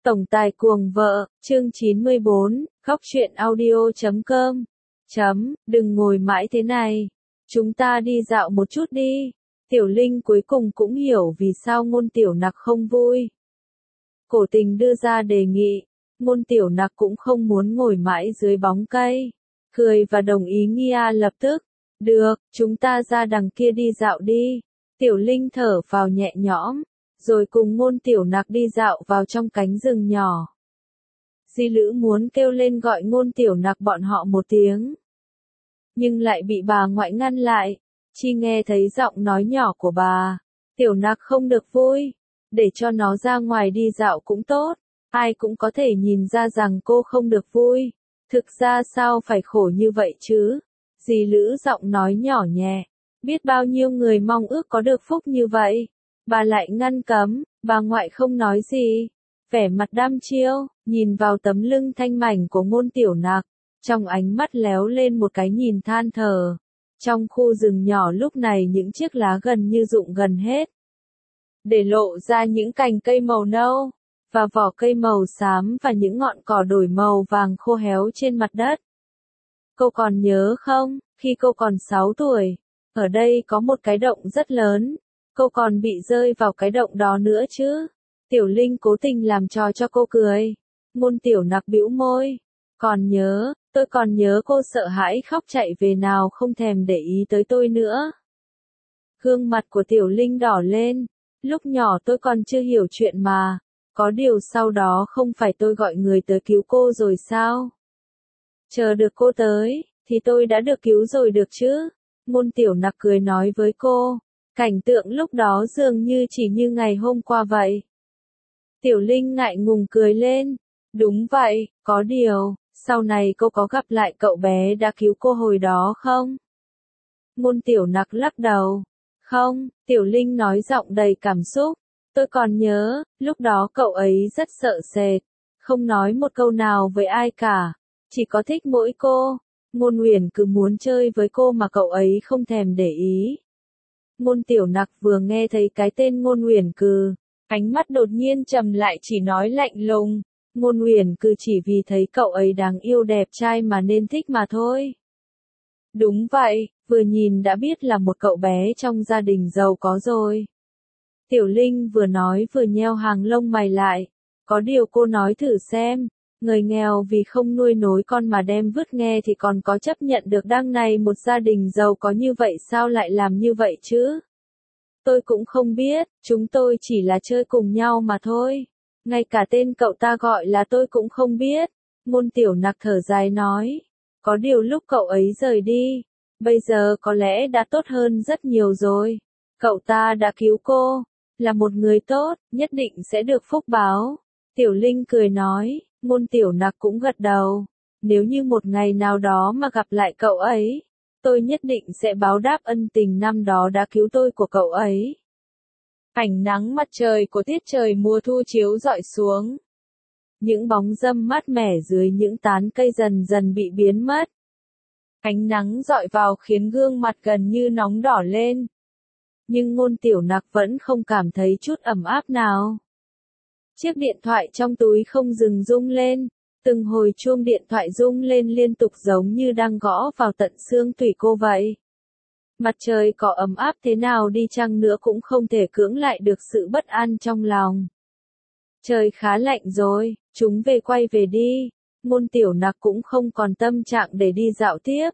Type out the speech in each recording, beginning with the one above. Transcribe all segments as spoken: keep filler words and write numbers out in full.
Tổng tài cuồng vợ, chương chín mươi bốn, khóc chuyện audio chấm com. Chấm, đừng ngồi mãi thế này. Chúng ta đi dạo một chút đi. Tiểu Linh cuối cùng cũng hiểu vì sao Ngôn Tiểu Nặc không vui. Cổ Tình đưa ra đề nghị. Ngôn Tiểu Nặc cũng không muốn ngồi mãi dưới bóng cây. Cười và đồng ý Nghia lập tức. Được, chúng ta ra đằng kia đi dạo đi. Tiểu Linh thở vào nhẹ nhõm. Rồi cùng Ngôn Tiểu Nặc đi dạo vào trong cánh rừng nhỏ. Di Lữ muốn kêu lên gọi Ngôn Tiểu Nặc bọn họ một tiếng. Nhưng lại bị bà ngoại ngăn lại. Chi nghe thấy giọng nói nhỏ của bà. Tiểu Nặc không được vui. Để cho nó ra ngoài đi dạo cũng tốt. Ai cũng có thể nhìn ra rằng cô không được vui. Thực ra sao phải khổ như vậy chứ? Di Lữ giọng nói nhỏ nhẹ. Biết bao nhiêu người mong ước có được phúc như vậy. Bà lại ngăn cấm, bà ngoại không nói gì. Vẻ mặt đăm chiêu, nhìn vào tấm lưng thanh mảnh của Ngôn Tiểu Nặc. Trong ánh mắt léo lên một cái nhìn than thở. Trong khu rừng nhỏ lúc này những chiếc lá gần như rụng gần hết. Để lộ ra những cành cây màu nâu, và vỏ cây màu xám và những ngọn cỏ đổi màu vàng khô héo trên mặt đất. Cô còn nhớ không, khi cô còn sáu tuổi, ở đây có một cái động rất lớn. Cô còn bị rơi vào cái động đó nữa chứ. Tiểu Linh cố tình làm trò cho cô cười. Ngôn Tiểu Nặc bĩu môi. Còn nhớ, tôi còn nhớ cô sợ hãi khóc chạy về nào không thèm để ý tới tôi nữa. Gương mặt của Tiểu Linh đỏ lên. Lúc nhỏ tôi còn chưa hiểu chuyện mà. Có điều sau đó không phải tôi gọi người tới cứu cô rồi sao? Chờ được cô tới, thì tôi đã được cứu rồi được chứ? Ngôn Tiểu Nặc cười nói với cô. Cảnh tượng lúc đó dường như chỉ như ngày hôm qua vậy. Tiểu Linh ngại ngùng cười lên. Đúng vậy, có điều, sau này cô có gặp lại cậu bé đã cứu cô hồi đó không? Ngôn Tiểu Nặc lắc đầu. Không, Tiểu Linh nói giọng đầy cảm xúc. Tôi còn nhớ, lúc đó cậu ấy rất sợ sệt. Không nói một câu nào với ai cả. Chỉ có thích mỗi cô. Ngôn Uyển cứ muốn chơi với cô mà cậu ấy không thèm để ý. Ngôn Tiểu Nặc vừa nghe thấy cái tên Ngôn Uyển Cừ, ánh mắt đột nhiên trầm lại chỉ nói lạnh lùng. Ngôn Uyển Cừ chỉ vì thấy cậu ấy đáng yêu đẹp trai mà nên thích mà thôi. Đúng vậy, vừa nhìn đã biết là một cậu bé trong gia đình giàu có rồi. Tiểu Linh vừa nói vừa nheo hàng lông mày lại. Có điều cô nói thử xem. Người nghèo vì không nuôi nối con mà đem vứt nghe thì còn có chấp nhận được đằng này một gia đình giàu có như vậy sao lại làm như vậy chứ? Tôi cũng không biết, chúng tôi chỉ là chơi cùng nhau mà thôi. Ngay cả tên cậu ta gọi là tôi cũng không biết. Ngôn Tiểu Nặc thở dài nói. Có điều lúc cậu ấy rời đi, bây giờ có lẽ đã tốt hơn rất nhiều rồi. Cậu ta đã cứu cô, là một người tốt, nhất định sẽ được phúc báo. Tiểu Linh cười nói. Ngôn Tiểu Nặc cũng gật đầu. Nếu như một ngày nào đó mà gặp lại cậu ấy, tôi nhất định sẽ báo đáp ân tình năm đó đã cứu tôi của cậu ấy. Ánh nắng mặt trời của tiết trời mùa thu chiếu rọi xuống. Những bóng râm mát mẻ dưới những tán cây dần dần bị biến mất. Ánh nắng rọi vào khiến gương mặt gần như nóng đỏ lên. Nhưng Ngôn Tiểu Nặc vẫn không cảm thấy chút ấm áp nào. Chiếc điện thoại trong túi không dừng rung lên, từng hồi chuông điện thoại rung lên liên tục giống như đang gõ vào tận xương tủy cô vậy. Mặt trời có ấm áp thế nào đi chăng nữa cũng không thể cưỡng lại được sự bất an trong lòng. Trời khá lạnh rồi, chúng về quay về đi. Ngôn Tiểu Nặc cũng không còn tâm trạng để đi dạo tiếp.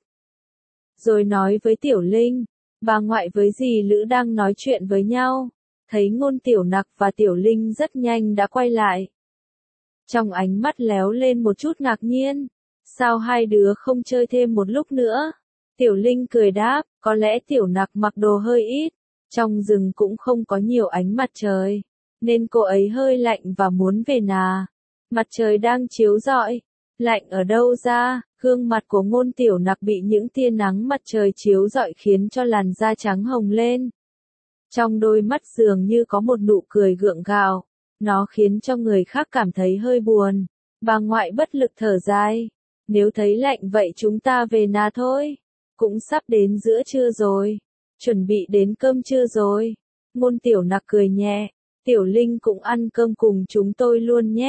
Rồi nói với Tiểu Linh, bà ngoại với dì Lữ đang nói chuyện với nhau. Thấy Ngôn Tiểu Nặc và Tiểu Linh rất nhanh đã quay lại. Trong ánh mắt léo lên một chút ngạc nhiên. Sao hai đứa không chơi thêm một lúc nữa? Tiểu Linh cười đáp, có lẽ Tiểu Nặc mặc đồ hơi ít. Trong rừng cũng không có nhiều ánh mặt trời. Nên cô ấy hơi lạnh và muốn về nà. Mặt trời đang chiếu rọi. Lạnh ở đâu ra? Gương mặt của Ngôn Tiểu Nặc bị những tia nắng mặt trời chiếu rọi khiến cho làn da trắng hồng lên. Trong đôi mắt dường như có một nụ cười gượng gạo, nó khiến cho người khác cảm thấy hơi buồn. Bà ngoại bất lực thở dài. Nếu thấy lạnh vậy chúng ta về nhà thôi. Cũng sắp đến giữa trưa rồi. Chuẩn bị đến cơm trưa rồi. Ngôn Tiểu Nặc cười nhẹ. Tiểu Linh cũng ăn cơm cùng chúng tôi luôn nhé.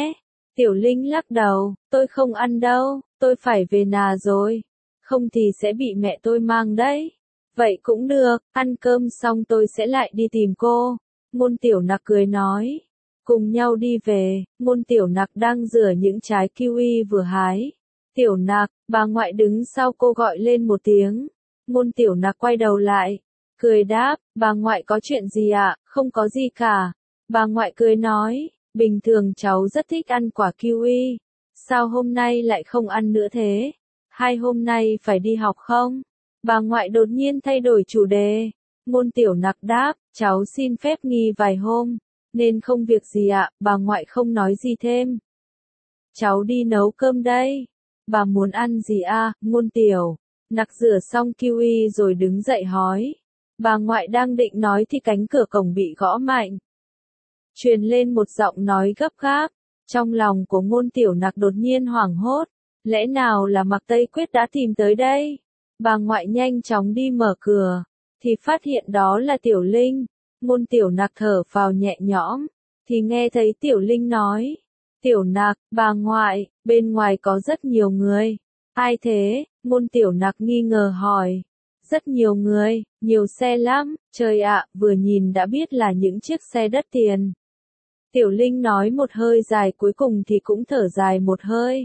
Tiểu Linh lắc đầu, tôi không ăn đâu, tôi phải về nhà rồi. Không thì sẽ bị mẹ tôi mang đấy. Vậy cũng được, ăn cơm xong tôi sẽ lại đi tìm cô. Ngôn Tiểu Nặc cười nói. Cùng nhau đi về, Ngôn Tiểu Nặc đang rửa những trái kiwi vừa hái. Tiểu Nặc, bà ngoại đứng sau cô gọi lên một tiếng. Ngôn Tiểu Nặc quay đầu lại, cười đáp, bà ngoại có chuyện gì ạ? Không có gì cả. Bà ngoại cười nói, bình thường cháu rất thích ăn quả kiwi. Sao hôm nay lại không ăn nữa thế? Hai hôm nay phải đi học không? Bà ngoại đột nhiên thay đổi chủ đề. Ngôn Tiểu Nặc đáp, cháu xin phép nghỉ vài hôm, nên không việc gì ạ, bà ngoại không nói gì thêm. Cháu đi nấu cơm đây. Bà muốn ăn gì à? Ngôn Tiểu Nặc rửa xong kiwi rồi đứng dậy hỏi. Bà ngoại đang định nói thì cánh cửa cổng bị gõ mạnh. Truyền lên một giọng nói gấp gáp. Trong lòng của Ngôn Tiểu Nặc đột nhiên hoảng hốt. Lẽ nào là Mạc Tây Quyết đã tìm tới đây? Bà ngoại nhanh chóng đi mở cửa, thì phát hiện đó là Tiểu Linh. Ngôn Tiểu Nặc thở phào nhẹ nhõm, thì nghe thấy Tiểu Linh nói. Tiểu Nặc, bà ngoại, bên ngoài có rất nhiều người. Ai thế? Ngôn Tiểu Nặc nghi ngờ hỏi. Rất nhiều người, nhiều xe lắm, trời ạ, vừa nhìn đã biết là những chiếc xe đắt tiền. Tiểu Linh nói một hơi dài cuối cùng thì cũng thở dài một hơi.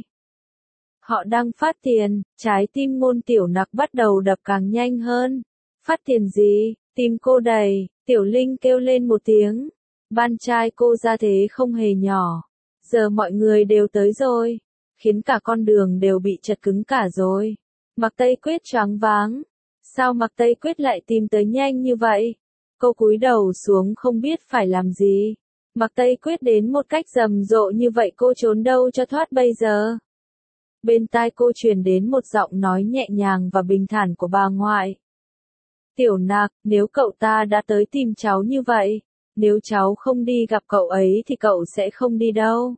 Họ đang phát tiền, trái tim Ngôn Tiểu Nặc bắt đầu đập càng nhanh hơn. Phát tiền gì? Tim cô đầy, Tiểu Linh kêu lên một tiếng. Ban trai cô ra thế không hề nhỏ. Giờ mọi người đều tới rồi, khiến cả con đường đều bị chật cứng cả rồi. Mạc Tây Quyết choáng váng. Sao Mạc Tây Quyết lại tìm tới nhanh như vậy? Cô cúi đầu xuống không biết phải làm gì. Mạc Tây Quyết đến một cách rầm rộ như vậy cô trốn đâu cho thoát bây giờ? Bên tai cô truyền đến một giọng nói nhẹ nhàng và bình thản của bà ngoại. Tiểu Nặc, nếu cậu ta đã tới tìm cháu như vậy, nếu cháu không đi gặp cậu ấy thì cậu sẽ không đi đâu.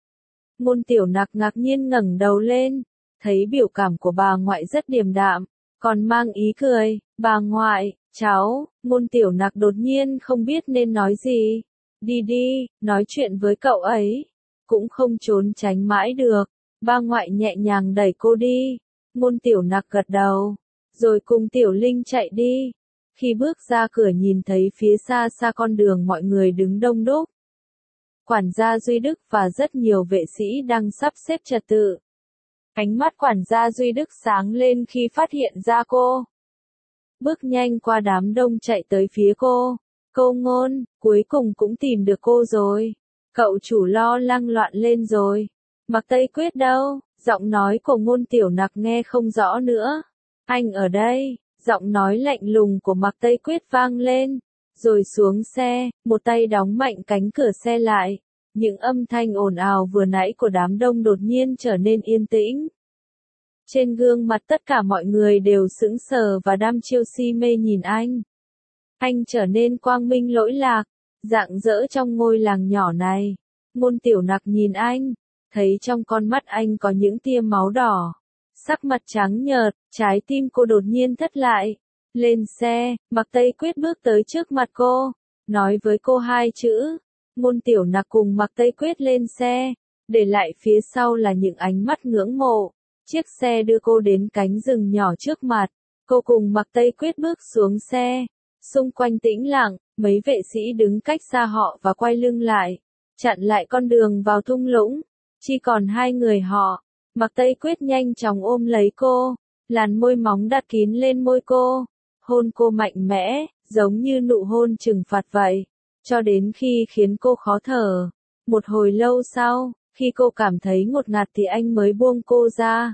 Ngôn Tiểu Nặc ngạc nhiên ngẩng đầu lên, thấy biểu cảm của bà ngoại rất điềm đạm, còn mang ý cười. Bà ngoại, cháu, Ngôn Tiểu Nặc đột nhiên không biết nên nói gì. Đi đi, nói chuyện với cậu ấy, cũng không trốn tránh mãi được. Bà ngoại nhẹ nhàng đẩy cô đi. Ngôn Tiểu Nặc gật đầu, rồi cùng Tiểu Linh chạy đi. Khi bước ra cửa nhìn thấy phía xa xa con đường mọi người đứng đông đúc. Quản gia Duy Đức và rất nhiều vệ sĩ đang sắp xếp trật tự. Ánh mắt quản gia Duy Đức sáng lên khi phát hiện ra cô. Bước nhanh qua đám đông chạy tới phía cô. Cô Ngôn, cuối cùng cũng tìm được cô rồi. Cậu chủ lo lắng loạn lên rồi. Mạc Tây Quyết đâu? Giọng nói của Ngôn Tiểu Nặc nghe không rõ nữa. Anh ở đây. Giọng nói lạnh lùng của Mạc Tây Quyết vang lên. Rồi xuống xe, một tay đóng mạnh cánh cửa xe lại. Những âm thanh ồn ào vừa nãy của đám đông đột nhiên trở nên yên tĩnh. Trên gương mặt tất cả mọi người đều sững sờ và đăm chiêu si mê nhìn anh. Anh trở nên quang minh lỗi lạc, rạng rỡ trong ngôi làng nhỏ này. Ngôn Tiểu Nặc nhìn anh, thấy trong con mắt anh có những tia máu đỏ. Sắc mặt trắng nhợt, trái tim cô đột nhiên thất lại. Lên xe, Mạc Tây Quyết bước tới trước mặt cô, nói với cô hai chữ. Ngôn Tiểu Nặc cùng Mạc Tây Quyết lên xe, để lại phía sau là những ánh mắt ngưỡng mộ. Chiếc xe đưa cô đến cánh rừng nhỏ trước mặt. Cô cùng Mạc Tây Quyết bước xuống xe. Xung quanh tĩnh lặng, mấy vệ sĩ đứng cách xa họ và quay lưng lại, chặn lại con đường vào thung lũng. Chỉ còn hai người họ. Mạc Tây Quyết nhanh chóng ôm lấy cô, làn môi móng đặt kín lên môi cô, hôn cô mạnh mẽ, giống như nụ hôn trừng phạt vậy, cho đến khi khiến cô khó thở. Một hồi lâu sau, khi cô cảm thấy ngột ngạt thì anh mới buông cô ra.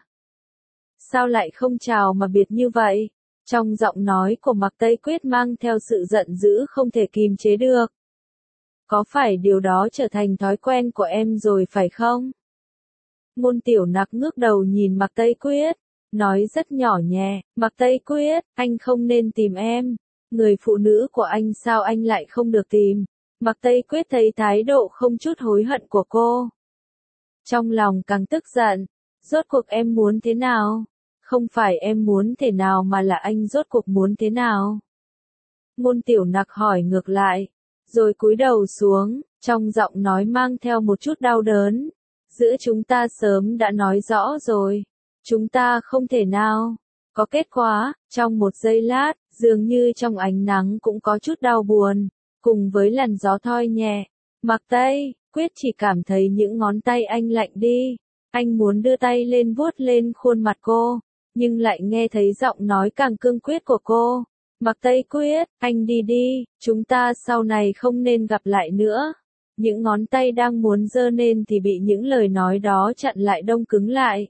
Sao lại không chào mà biệt như vậy? Trong giọng nói của Mạc Tây Quyết mang theo sự giận dữ không thể kìm chế được. Có phải điều đó trở thành thói quen của em rồi phải không? Ngôn Tiểu Nặc ngước đầu nhìn Mạc Tây Quyết, nói rất nhỏ nhẹ, Mạc Tây Quyết, anh không nên tìm em. Người phụ nữ của anh sao anh lại không được tìm? Mạc Tây Quyết thấy thái độ không chút hối hận của cô. Trong lòng càng tức giận, rốt cuộc em muốn thế nào? Không phải em muốn thế nào mà là anh rốt cuộc muốn thế nào? Ngôn Tiểu Nặc hỏi ngược lại, rồi cúi đầu xuống, trong giọng nói mang theo một chút đau đớn. Giữa chúng ta sớm đã nói rõ rồi. Chúng ta không thể nào có kết quả. Trong một giây lát, dường như trong ánh nắng cũng có chút đau buồn, cùng với làn gió thoi nhẹ. Mạc Tây Quyết chỉ cảm thấy những ngón tay anh lạnh đi. Anh muốn đưa tay lên vuốt lên khuôn mặt cô, nhưng lại nghe thấy giọng nói càng cương quyết của cô. Mạc Tây Quyết, anh đi đi, chúng ta sau này không nên gặp lại nữa. Những ngón tay đang muốn giơ lên thì bị những lời nói đó chặn lại, đông cứng lại.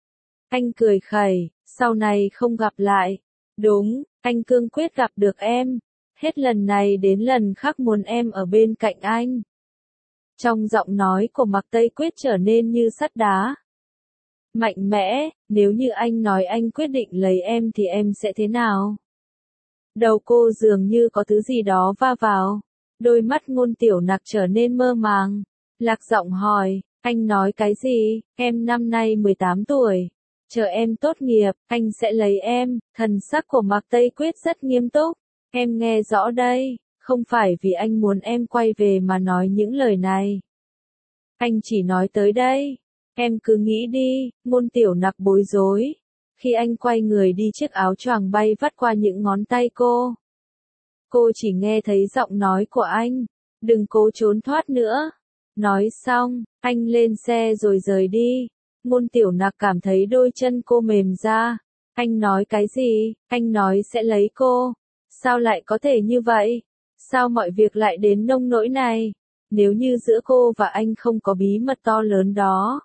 Anh cười khẩy, sau này không gặp lại. Đúng, anh cương quyết gặp được em. Hết lần này đến lần khác muốn em ở bên cạnh anh. Trong giọng nói của Mạc Tây Quyết trở nên như sắt đá. Mạnh mẽ, nếu như anh nói anh quyết định lấy em thì em sẽ thế nào? Đầu cô dường như có thứ gì đó va vào. Đôi mắt Ngôn Tiểu Nặc trở nên mơ màng. Lạc giọng hỏi, anh nói cái gì? Em năm nay mười tám tuổi. Chờ em tốt nghiệp, anh sẽ lấy em. Thần sắc của Mạc Tây Quyết rất nghiêm túc. Em nghe rõ đây, không phải vì anh muốn em quay về mà nói những lời này. Anh chỉ nói tới đây. Em cứ nghĩ đi. Ngôn Tiểu Nặc bối rối. Khi anh quay người đi, chiếc áo choàng bay vắt qua những ngón tay cô. Cô chỉ nghe thấy giọng nói của anh. Đừng cố trốn thoát nữa. Nói xong, anh lên xe rồi rời đi. Ngôn Tiểu Nặc cảm thấy đôi chân cô mềm ra. Anh nói cái gì? Anh nói sẽ lấy cô. Sao lại có thể như vậy? Sao mọi việc lại đến nông nỗi này? Nếu như giữa cô và anh không có bí mật to lớn đó,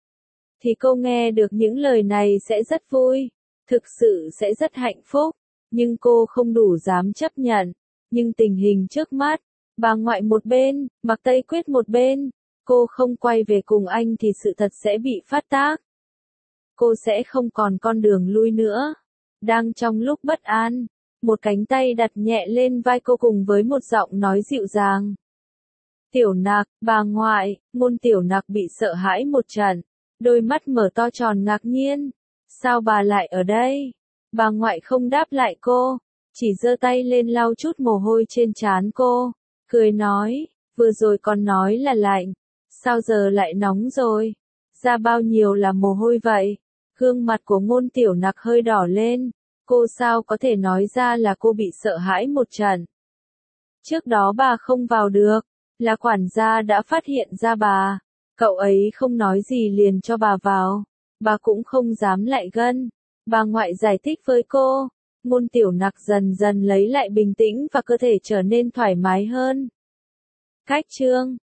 thì cô nghe được những lời này sẽ rất vui. Thực sự sẽ rất hạnh phúc. Nhưng cô không đủ dám chấp nhận. Nhưng tình hình trước mắt, bà ngoại một bên, Mạc Tây Quyết một bên, cô không quay về cùng anh thì sự thật sẽ bị phát tác. Cô sẽ không còn con đường lui nữa. Đang trong lúc bất an, một cánh tay đặt nhẹ lên vai cô cùng với một giọng nói dịu dàng. Tiểu Nặc, bà ngoại. Ngôn Tiểu Nặc bị sợ hãi một trận, đôi mắt mở to tròn ngạc nhiên. Sao bà lại ở đây? Bà ngoại không đáp lại cô, chỉ giơ tay lên lau chút mồ hôi trên trán cô, cười nói, vừa rồi còn nói là lạnh, sao giờ lại nóng rồi? Ra bao nhiêu là mồ hôi vậy? Gương mặt của Ngôn Tiểu Nặc hơi đỏ lên, cô sao có thể nói ra là cô bị sợ hãi một trận. Trước đó bà không vào được, là quản gia đã phát hiện ra bà, cậu ấy không nói gì liền cho bà vào, bà cũng không dám lại gần. Bà ngoại giải thích với cô. Ngôn Tiểu Nặc dần dần lấy lại bình tĩnh và cơ thể trở nên thoải mái hơn. Cách chương